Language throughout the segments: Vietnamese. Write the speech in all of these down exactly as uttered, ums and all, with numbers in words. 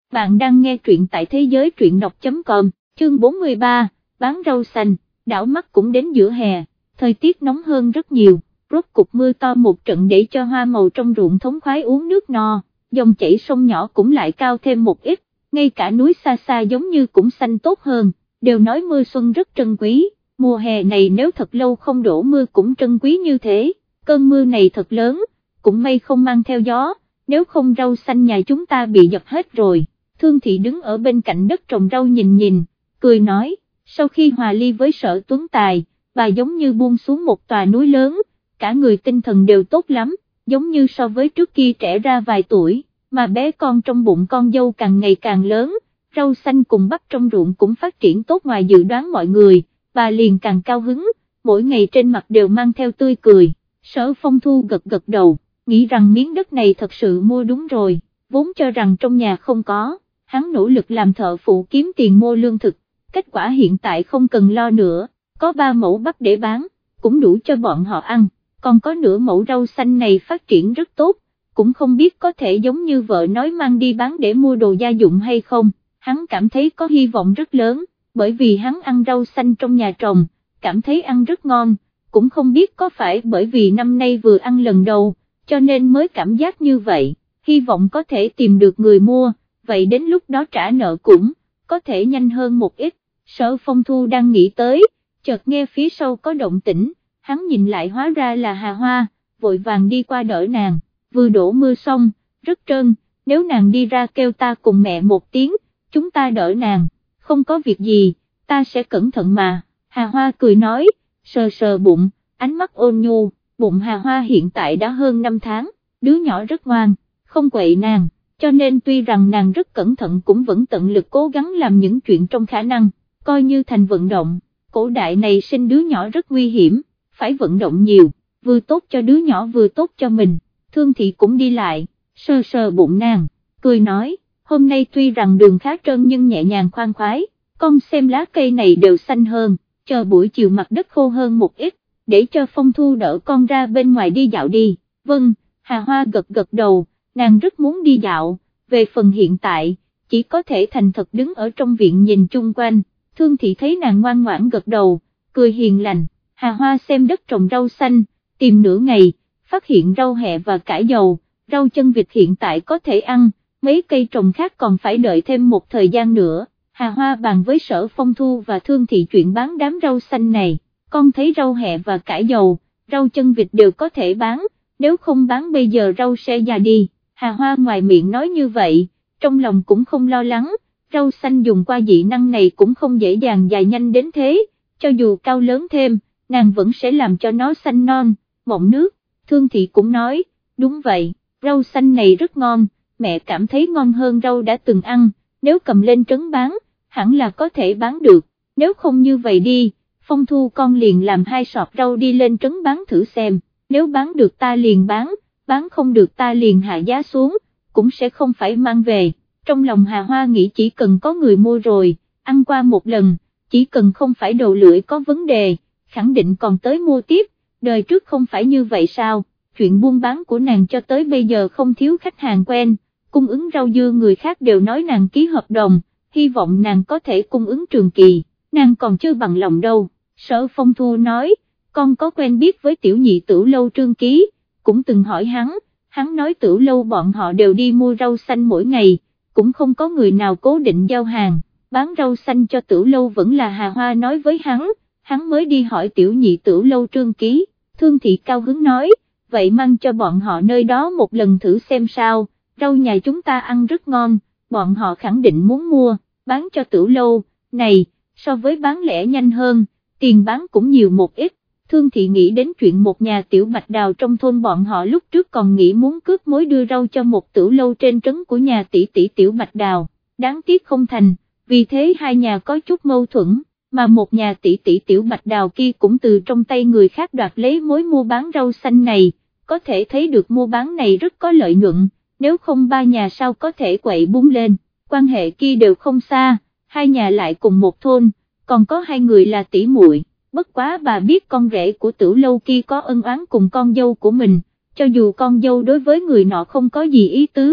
bạn đang nghe truyện tại thế giới truyện đọc chấm com, chương bốn mươi ba, bán rau xanh, đảo mắt cũng đến giữa hè, thời tiết nóng hơn rất nhiều, rốt cục mưa to một trận để cho hoa màu trong ruộng thống khoái uống nước no, dòng chảy sông nhỏ cũng lại cao thêm một ít, ngay cả núi xa xa giống như cũng xanh tốt hơn, đều nói mưa xuân rất trân quý, mùa hè này nếu thật lâu không đổ mưa cũng trân quý như thế, cơn mưa này thật lớn, cũng may không mang theo gió, nếu không rau xanh nhà chúng ta bị dập hết rồi. Thương Thị đứng ở bên cạnh đất trồng rau nhìn nhìn, cười nói, sau khi hòa ly với Sở Tuấn Tài, bà giống như buông xuống một tòa núi lớn, cả người tinh thần đều tốt lắm, giống như so với trước kia trẻ ra vài tuổi, mà bé con trong bụng con dâu càng ngày càng lớn, rau xanh cùng bắp trong ruộng cũng phát triển tốt ngoài dự đoán mọi người, bà liền càng cao hứng, mỗi ngày trên mặt đều mang theo tươi cười. Sở Phong Thu gật gật đầu, nghĩ rằng miếng đất này thật sự mua đúng rồi, vốn cho rằng trong nhà không có. Hắn nỗ lực làm thợ phụ kiếm tiền mua lương thực, kết quả hiện tại không cần lo nữa, có ba mẫu bắp để bán, cũng đủ cho bọn họ ăn, còn có nửa mẫu rau xanh này phát triển rất tốt, cũng không biết có thể giống như vợ nói mang đi bán để mua đồ gia dụng hay không, hắn cảm thấy có hy vọng rất lớn, bởi vì hắn ăn rau xanh trong nhà trồng, cảm thấy ăn rất ngon, cũng không biết có phải bởi vì năm nay vừa ăn lần đầu, cho nên mới cảm giác như vậy, hy vọng có thể tìm được người mua. Vậy đến lúc đó trả nợ cũng có thể nhanh hơn một ít. Sở Phong Thu đang nghĩ tới, chợt nghe phía sau có động tĩnh, hắn nhìn lại hóa ra là Hà Hoa, vội vàng đi qua đỡ nàng, vừa đổ mưa xong, rất trơn, nếu nàng đi ra kêu ta cùng mẹ một tiếng, chúng ta đỡ nàng, không có việc gì, ta sẽ cẩn thận mà. Hà Hoa cười nói, sờ sờ bụng, ánh mắt ôn nhu, bụng Hà Hoa hiện tại đã hơn năm tháng, đứa nhỏ rất ngoan, không quậy nàng. Cho nên tuy rằng nàng rất cẩn thận cũng vẫn tận lực cố gắng làm những chuyện trong khả năng, coi như thành vận động, cổ đại này sinh đứa nhỏ rất nguy hiểm, phải vận động nhiều, vừa tốt cho đứa nhỏ vừa tốt cho mình. Thương Thị cũng đi lại, sờ sờ bụng nàng, cười nói, hôm nay tuy rằng đường khá trơn nhưng nhẹ nhàng khoan khoái, con xem lá cây này đều xanh hơn, chờ buổi chiều mặt đất khô hơn một ít, để cho Phong Thu đỡ con ra bên ngoài đi dạo đi. Vâng, Hà Hoa gật gật đầu. Nàng rất muốn đi dạo, về phần hiện tại, chỉ có thể thành thật đứng ở trong viện nhìn chung quanh, Thương Thị thấy nàng ngoan ngoãn gật đầu, cười hiền lành, Hà Hoa xem đất trồng rau xanh, tìm nửa ngày, phát hiện rau hẹ và cải dầu, rau chân vịt hiện tại có thể ăn, mấy cây trồng khác còn phải đợi thêm một thời gian nữa, Hà Hoa bàn với Sở Phong Thu và Thương Thị chuyện bán đám rau xanh này, con thấy rau hẹ và cải dầu, rau chân vịt đều có thể bán, nếu không bán bây giờ rau sẽ già đi. Hà Hoa ngoài miệng nói như vậy, trong lòng cũng không lo lắng, rau xanh dùng qua dị năng này cũng không dễ dàng dài nhanh đến thế, cho dù cao lớn thêm, nàng vẫn sẽ làm cho nó xanh non, mọng nước. Thương Thị cũng nói, đúng vậy, rau xanh này rất ngon, mẹ cảm thấy ngon hơn rau đã từng ăn, nếu cầm lên trấn bán, hẳn là có thể bán được, nếu không như vậy đi, Phong Thu con liền làm hai sọt rau đi lên trấn bán thử xem, nếu bán được ta liền bán. Bán không được ta liền hạ giá xuống, cũng sẽ không phải mang về. Trong lòng Hà Hoa nghĩ chỉ cần có người mua rồi, ăn qua một lần, chỉ cần không phải đầu lưỡi có vấn đề, khẳng định còn tới mua tiếp, đời trước không phải như vậy sao, chuyện buôn bán của nàng cho tới bây giờ không thiếu khách hàng quen, cung ứng rau dưa người khác đều nói nàng ký hợp đồng, hy vọng nàng có thể cung ứng trường kỳ, nàng còn chưa bằng lòng đâu. Sở Phong Thu nói, con có quen biết với tiểu nhị Tửu Lâu Trương Ký, cũng từng hỏi hắn, hắn nói Tửu Lâu bọn họ đều đi mua rau xanh mỗi ngày, cũng không có người nào cố định giao hàng, bán rau xanh cho Tửu Lâu vẫn là Hà Hoa nói với hắn, hắn mới đi hỏi tiểu nhị Tửu Lâu Trương Ký. Thương Thị cao hứng nói, vậy mang cho bọn họ nơi đó một lần thử xem sao, rau nhà chúng ta ăn rất ngon, bọn họ khẳng định muốn mua, bán cho Tửu Lâu, này, so với bán lẻ nhanh hơn, tiền bán cũng nhiều một ít. Thương Thị nghĩ đến chuyện một nhà tiểu bạch đào trong thôn bọn họ lúc trước còn nghĩ muốn cướp mối đưa rau cho một Tửu Lâu trên trấn của nhà tỷ tỷ tiểu bạch đào, đáng tiếc không thành, vì thế hai nhà có chút mâu thuẫn, mà một nhà tỷ tỷ tiểu bạch đào kia cũng từ trong tay người khác đoạt lấy mối mua bán rau xanh này, có thể thấy được mua bán này rất có lợi nhuận, nếu không ba nhà sao có thể quậy búng lên, quan hệ kia đều không xa, hai nhà lại cùng một thôn, còn có hai người là tỷ muội. Bất quá bà biết con rể của Tửu Lâu kia có ân oán cùng con dâu của mình, cho dù con dâu đối với người nọ không có gì ý tứ,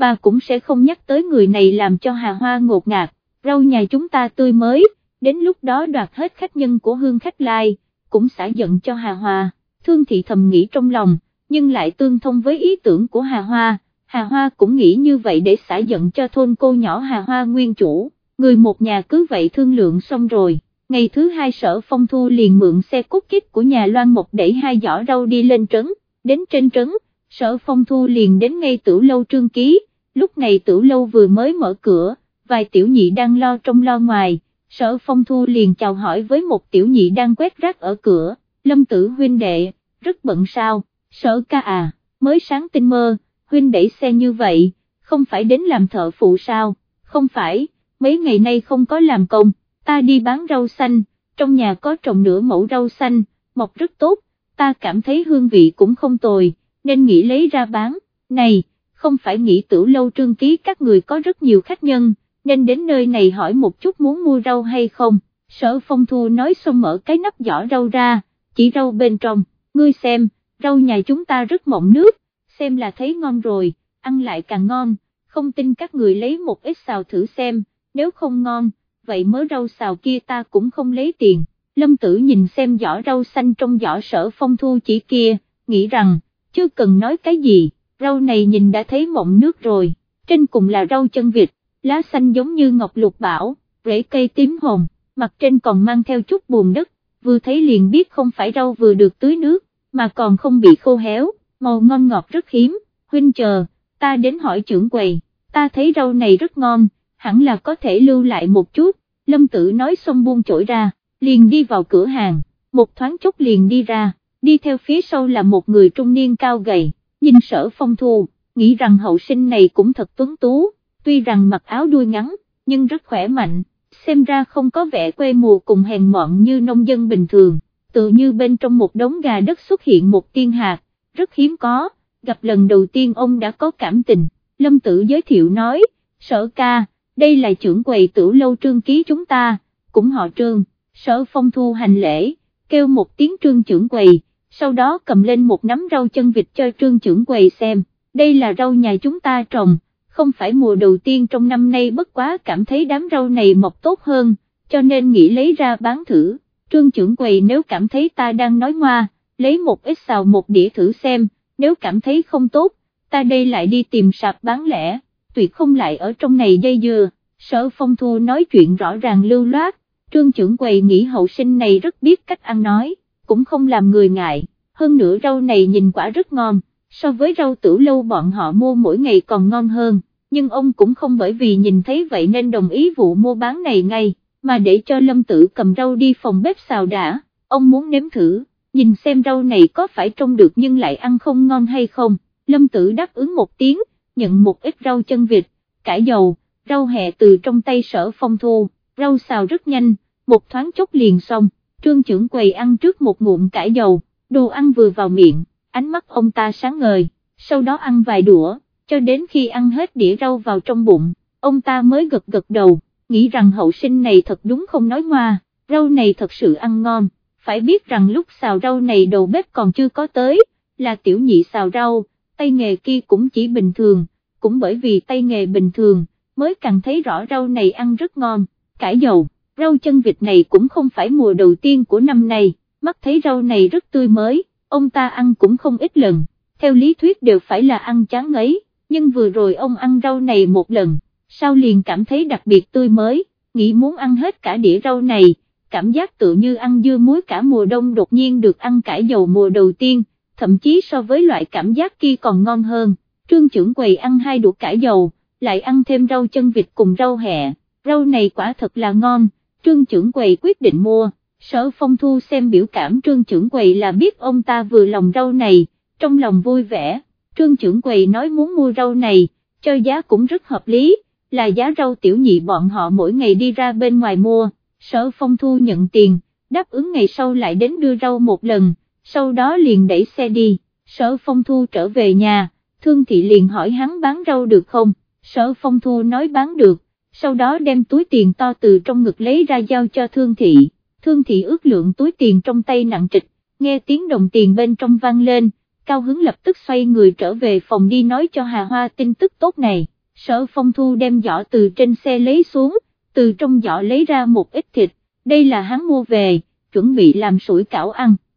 bà cũng sẽ không nhắc tới người này làm cho Hà Hoa ngột ngạt, rau nhà chúng ta tươi mới, đến lúc đó đoạt hết khách nhân của Hương khách lai, cũng xả giận cho Hà Hoa. Thương Thị thầm nghĩ trong lòng, nhưng lại tương thông với ý tưởng của Hà Hoa, Hà Hoa cũng nghĩ như vậy để xả giận cho thôn cô nhỏ Hà Hoa nguyên chủ, người một nhà cứ vậy thương lượng xong rồi. Ngày thứ hai Sở Phong Thu liền mượn xe cút kít của nhà Loan Mộc đẩy hai giỏ rau đi lên trấn, đến trên trấn, Sở Phong Thu liền đến ngay Tửu Lâu Trương Ký, lúc này Tửu Lâu vừa mới mở cửa, vài tiểu nhị đang lo trong lo ngoài, Sở Phong Thu liền chào hỏi với một tiểu nhị đang quét rác ở cửa, Lâm Tử huynh đệ, rất bận sao, Sở ca à, mới sáng tinh mơ, huynh đẩy xe như vậy, không phải đến làm thợ phụ sao, không phải, mấy ngày nay không có làm công, ta đi bán rau xanh, trong nhà có trồng nửa mẫu rau xanh, mọc rất tốt, ta cảm thấy hương vị cũng không tồi, nên nghĩ lấy ra bán, này, không phải nghĩ Tửu Lâu Trương Ký các người có rất nhiều khách nhân, nên đến nơi này hỏi một chút muốn mua rau hay không, Sở Phong Thu nói xong mở cái nắp giỏ rau ra, chỉ rau bên trong, ngươi xem, rau nhà chúng ta rất mọng nước, xem là thấy ngon rồi, ăn lại càng ngon, không tin các người lấy một ít xào thử xem, nếu không ngon, vậy mớ rau xào kia ta cũng không lấy tiền. Lâm Tử nhìn xem giỏ rau xanh trong giỏ Sở Phong Thu chỉ kia, nghĩ rằng, chưa cần nói cái gì, rau này nhìn đã thấy mọng nước rồi, trên cùng là rau chân vịt, lá xanh giống như ngọc lục bảo, rễ cây tím hồng, mặt trên còn mang theo chút bùn đất, vừa thấy liền biết không phải rau vừa được tưới nước, mà còn không bị khô héo, màu ngon ngọt rất hiếm, huynh chờ, ta đến hỏi trưởng quầy, ta thấy rau này rất ngon, hẳn là có thể lưu lại một chút, Lâm Tử nói xong buông chổi ra, liền đi vào cửa hàng, một thoáng chốc liền đi ra, đi theo phía sau là một người trung niên cao gầy, nhìn Sở Phong Thu, nghĩ rằng hậu sinh này cũng thật tuấn tú, tuy rằng mặc áo đuôi ngắn, nhưng rất khỏe mạnh, xem ra không có vẻ quê mùa cùng hèn mọn như nông dân bình thường, tự như bên trong một đống gà đất xuất hiện một tiên hạt, rất hiếm có, gặp lần đầu tiên ông đã có cảm tình, Lâm Tử giới thiệu nói, Sở ca, đây là trưởng quầy Tửu Lâu Trương Ký chúng ta, cũng họ Trương, Sở Phong Thu hành lễ, kêu một tiếng Trương trưởng quầy, sau đó cầm lên một nắm rau chân vịt cho Trương trưởng quầy xem, đây là rau nhà chúng ta trồng, không phải mùa đầu tiên trong năm nay, bất quá cảm thấy đám rau này mọc tốt hơn, cho nên nghĩ lấy ra bán thử, Trương trưởng quầy nếu cảm thấy ta đang nói ngoa, lấy một ít xào một đĩa thử xem, nếu cảm thấy không tốt, ta đây lại đi tìm sạp bán lẻ, tuyệt không lại ở trong này dây dưa. Sở Phong Thu nói chuyện rõ ràng lưu loát, Trương trưởng quầy nghĩ hậu sinh này rất biết cách ăn nói, cũng không làm người ngại, hơn nữa rau này nhìn quả rất ngon, so với rau Tửu Lâu bọn họ mua mỗi ngày còn ngon hơn, nhưng ông cũng không bởi vì nhìn thấy vậy nên đồng ý vụ mua bán này ngay, mà để cho Lâm Tử cầm rau đi phòng bếp xào đã, ông muốn nếm thử, nhìn xem rau này có phải trông được nhưng lại ăn không ngon hay không, Lâm Tử đáp ứng một tiếng, nhận một ít rau chân vịt, cải dầu, rau hẹ từ trong tay Sở Phong Thu, rau xào rất nhanh, một thoáng chốc liền xong, Trương trưởng quầy ăn trước một ngụm cải dầu, đồ ăn vừa vào miệng, ánh mắt ông ta sáng ngời, sau đó ăn vài đũa, cho đến khi ăn hết đĩa rau vào trong bụng, ông ta mới gật gật đầu, nghĩ rằng hậu sinh này thật đúng không nói ngoa, rau này thật sự ăn ngon, phải biết rằng lúc xào rau này đầu bếp còn chưa có tới, là tiểu nhị xào rau, tay nghề kia cũng chỉ bình thường, cũng bởi vì tay nghề bình thường, mới càng thấy rõ rau này ăn rất ngon, cải dầu, rau chân vịt này cũng không phải mùa đầu tiên của năm nay, mắt thấy rau này rất tươi mới, ông ta ăn cũng không ít lần, theo lý thuyết đều phải là ăn chán ngấy, nhưng vừa rồi ông ăn rau này một lần, sau liền cảm thấy đặc biệt tươi mới, nghĩ muốn ăn hết cả đĩa rau này, cảm giác tự như ăn dưa muối cả mùa đông đột nhiên được ăn cải dầu mùa đầu tiên, thậm chí so với loại cảm giác kia còn ngon hơn. Trương trưởng quầy ăn hai đũa cải dầu, lại ăn thêm rau chân vịt cùng rau hẹ, rau này quả thật là ngon, Trương trưởng quầy quyết định mua. Sở Phong Thu xem biểu cảm Trương trưởng quầy là biết ông ta vừa lòng rau này, trong lòng vui vẻ, Trương trưởng quầy nói muốn mua rau này, cho giá cũng rất hợp lý, là giá rau tiểu nhị bọn họ mỗi ngày đi ra bên ngoài mua, Sở Phong Thu nhận tiền, đáp ứng ngày sau lại đến đưa rau một lần, sau đó liền đẩy xe đi, Sở Phong Thu trở về nhà, Thương Thị liền hỏi hắn bán rau được không, Sở Phong Thu nói bán được, sau đó đem túi tiền to từ trong ngực lấy ra giao cho Thương Thị. Thương Thị ước lượng túi tiền trong tay nặng trịch, nghe tiếng đồng tiền bên trong vang lên, cao hứng lập tức xoay người trở về phòng đi nói cho Hà Hoa tin tức tốt này. Sở Phong Thu đem giỏ từ trên xe lấy xuống, từ trong giỏ lấy ra một ít thịt, đây là hắn mua về, chuẩn bị làm sủi cảo ăn.